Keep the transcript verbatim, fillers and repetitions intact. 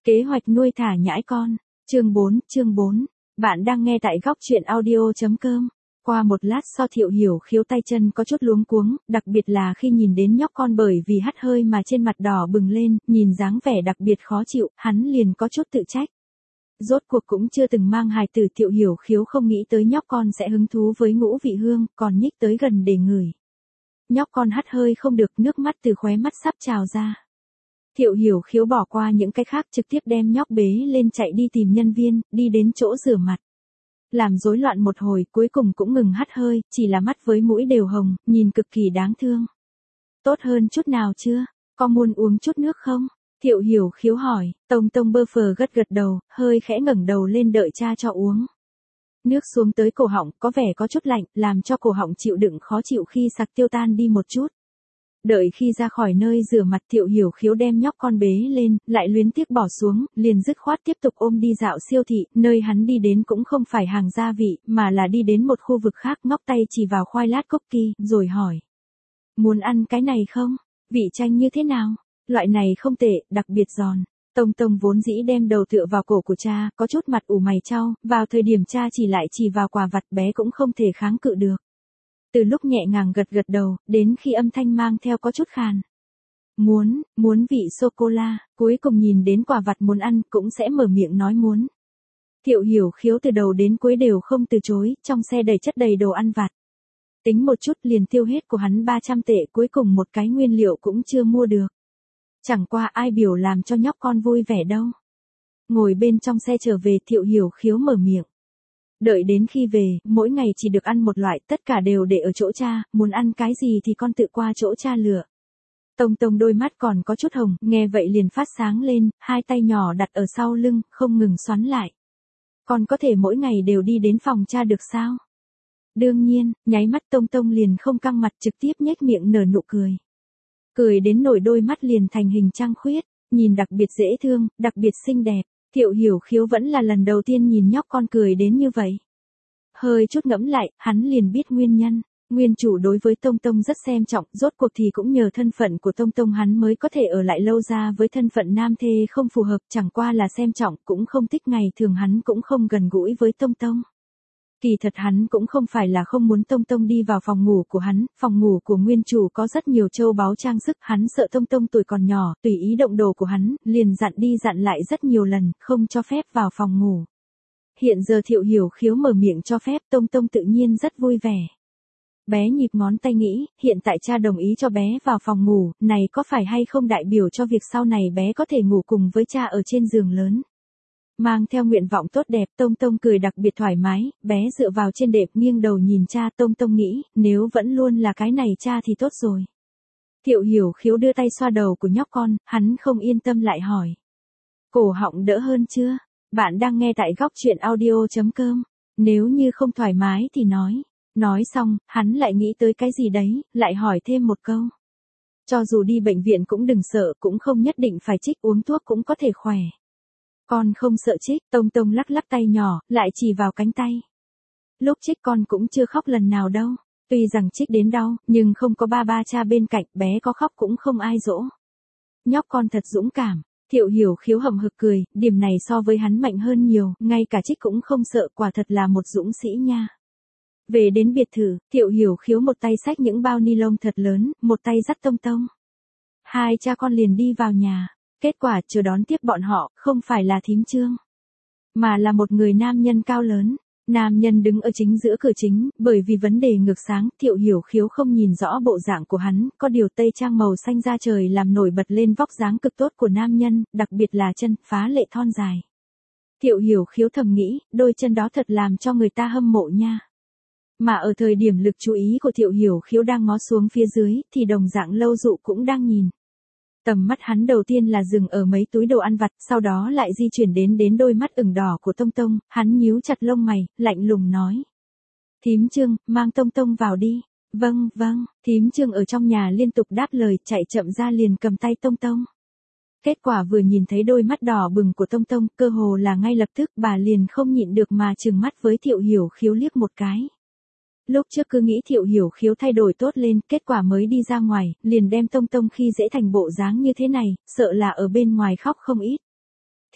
Kế hoạch nuôi thả nhãi con. Chương bốn, chương bốn. Bạn đang nghe tại góc truyện audio chấm com. Qua một lát sau Thiệu Hiểu Khiếu tay chân có chút luống cuống, đặc biệt là khi nhìn đến nhóc con bởi vì hắt hơi mà trên mặt đỏ bừng lên, nhìn dáng vẻ đặc biệt khó chịu, hắn liền có chút tự trách. Rốt cuộc cũng chưa từng mang hài tử, Thiệu Hiểu Khiếu không nghĩ tới nhóc con sẽ hứng thú với ngũ vị hương, còn nhích tới gần để ngửi. Nhóc con hắt hơi không được, nước mắt từ khóe mắt sắp trào ra. Thiệu Hiểu Khiếu bỏ qua những cái khác, trực tiếp đem nhóc bế lên chạy đi tìm nhân viên, đi đến chỗ rửa mặt. Làm rối loạn một hồi, cuối cùng cũng ngừng hắt hơi, chỉ là mắt với mũi đều hồng, nhìn cực kỳ đáng thương. Tốt hơn chút nào chưa? Có muốn uống chút nước không? Thiệu Hiểu Khiếu hỏi. Tông Tông bơ phờ gật gật đầu, hơi khẽ ngẩng đầu lên đợi cha cho uống. Nước xuống tới cổ họng, có vẻ có chút lạnh, làm cho cổ họng chịu đựng khó chịu khi sặc tiêu tan đi một chút. Đợi khi ra khỏi nơi rửa mặt, Thiệu Hiểu Khiếu đem nhóc con bế lên, lại luyến tiếc bỏ xuống, liền dứt khoát tiếp tục ôm đi dạo siêu thị, nơi hắn đi đến cũng không phải hàng gia vị, mà là đi đến một khu vực khác, ngóc tay chỉ vào khoai lát cookie, rồi hỏi. Muốn ăn cái này không? Vị chanh như thế nào? Loại này không tệ, đặc biệt giòn. Tông Tông vốn dĩ đem đầu tựa vào cổ của cha, có chút mặt ủ mày chau, vào thời điểm cha chỉ lại chỉ vào quà vặt, bé cũng không thể kháng cự được. Từ lúc nhẹ nhàng gật gật đầu, đến khi âm thanh mang theo có chút khàn. Muốn, muốn vị sô-cô-la, cuối cùng nhìn đến quà vặt muốn ăn, cũng sẽ mở miệng nói muốn. Thiệu Hiểu Khiếu từ đầu đến cuối đều không từ chối, trong xe đầy chất đầy đồ ăn vặt. Tính một chút liền tiêu hết của hắn ba trăm tệ, cuối cùng một cái nguyên liệu cũng chưa mua được. Chẳng qua ai biểu làm cho nhóc con vui vẻ đâu. Ngồi bên trong xe trở về, Thiệu Hiểu Khiếu mở miệng. Đợi đến khi về, mỗi ngày chỉ được ăn một loại, tất cả đều để ở chỗ cha, muốn ăn cái gì thì con tự qua chỗ cha lựa. Tông Tông đôi mắt còn có chút hồng, nghe vậy liền phát sáng lên, hai tay nhỏ đặt ở sau lưng, không ngừng xoắn lại. Con có thể mỗi ngày đều đi đến phòng cha được sao? Đương nhiên, nháy mắt Tông Tông liền không căng mặt, trực tiếp nhếch miệng nở nụ cười. Cười đến nổi đôi mắt liền thành hình trăng khuyết, nhìn đặc biệt dễ thương, đặc biệt xinh đẹp. Thiệu Hiểu Khiếu vẫn là lần đầu tiên nhìn nhóc con cười đến như vậy. Hơi chút ngẫm lại, hắn liền biết nguyên nhân. Nguyên chủ đối với Tông Tông rất xem trọng, rốt cuộc thì cũng nhờ thân phận của Tông Tông hắn mới có thể ở lại lâu ra với thân phận nam thê không phù hợp, chẳng qua là xem trọng, cũng không thích ngày thường hắn cũng không gần gũi với Tông Tông. Kỳ thật hắn cũng không phải là không muốn Tông Tông đi vào phòng ngủ của hắn, phòng ngủ của nguyên chủ có rất nhiều châu báu trang sức, hắn sợ Tông Tông tuổi còn nhỏ, tùy ý động đồ của hắn, liền dặn đi dặn lại rất nhiều lần, không cho phép vào phòng ngủ. Hiện giờ Thiệu Hiểu Khiếu mở miệng cho phép, Tông Tông tự nhiên rất vui vẻ. Bé nhịp ngón tay nghĩ, hiện tại cha đồng ý cho bé vào phòng ngủ, này có phải hay không đại biểu cho việc sau này bé có thể ngủ cùng với cha ở trên giường lớn. Mang theo nguyện vọng tốt đẹp, Tông Tông cười đặc biệt thoải mái, bé dựa vào trên đệm nghiêng đầu nhìn cha. Tông Tông nghĩ, nếu vẫn luôn là cái này cha thì tốt rồi. Thiệu Hiểu Khiếu đưa tay xoa đầu của nhóc con, hắn không yên tâm lại hỏi. Cổ họng đỡ hơn chưa? Bạn đang nghe tại góc truyện audio chấm com. Nếu như không thoải mái thì nói. Nói xong, hắn lại nghĩ tới cái gì đấy, lại hỏi thêm một câu. Cho dù đi bệnh viện cũng đừng sợ, cũng không nhất định phải trích, uống thuốc cũng có thể khỏe. Con không sợ trích, Tông Tông lắc lắc tay nhỏ, lại chỉ vào cánh tay. Lúc trích con cũng chưa khóc lần nào đâu. Tuy rằng trích đến đau, nhưng không có ba ba cha bên cạnh, bé có khóc cũng không ai dỗ. Nhóc con thật dũng cảm. Thiệu Hiểu Khiếu hậm hực cười, điểm này so với hắn mạnh hơn nhiều, ngay cả trích cũng không sợ, quả thật là một dũng sĩ nha. Về đến biệt thự, Thiệu Hiểu Khiếu một tay xách những bao ni lông thật lớn, một tay dắt Tông Tông. Hai cha con liền đi vào nhà. Kết quả chờ đón tiếp bọn họ, không phải là thím Trương, mà là một người nam nhân cao lớn. Nam nhân đứng ở chính giữa cửa chính, bởi vì vấn đề ngược sáng, Thiệu Hiểu Khiếu không nhìn rõ bộ dạng của hắn, có điều tây trang màu xanh da trời làm nổi bật lên vóc dáng cực tốt của nam nhân, đặc biệt là chân, phá lệ thon dài. Thiệu Hiểu Khiếu thầm nghĩ, đôi chân đó thật làm cho người ta hâm mộ nha. Mà ở thời điểm lực chú ý của Thiệu Hiểu Khiếu đang ngó xuống phía dưới, thì đồng dạng Lâu Dụ cũng đang nhìn. Tầm mắt hắn đầu tiên là dừng ở mấy túi đồ ăn vặt, sau đó lại di chuyển đến đến đôi mắt ửng đỏ của Tông Tông, hắn nhíu chặt lông mày, lạnh lùng nói. Thím Trương, mang Tông Tông vào đi. Vâng, vâng, thím Trương ở trong nhà liên tục đáp lời, chạy chậm ra liền cầm tay Tông Tông. Kết quả vừa nhìn thấy đôi mắt đỏ bừng của Tông Tông, cơ hồ là ngay lập tức bà liền không nhịn được mà trừng mắt với Thiệu Hiểu Khiếu liếc một cái. Lúc trước cứ nghĩ Thiệu Hiểu Khiếu thay đổi tốt lên, kết quả mới đi ra ngoài, liền đem Tông Tông khi dễ thành bộ dáng như thế này, sợ là ở bên ngoài khóc không ít.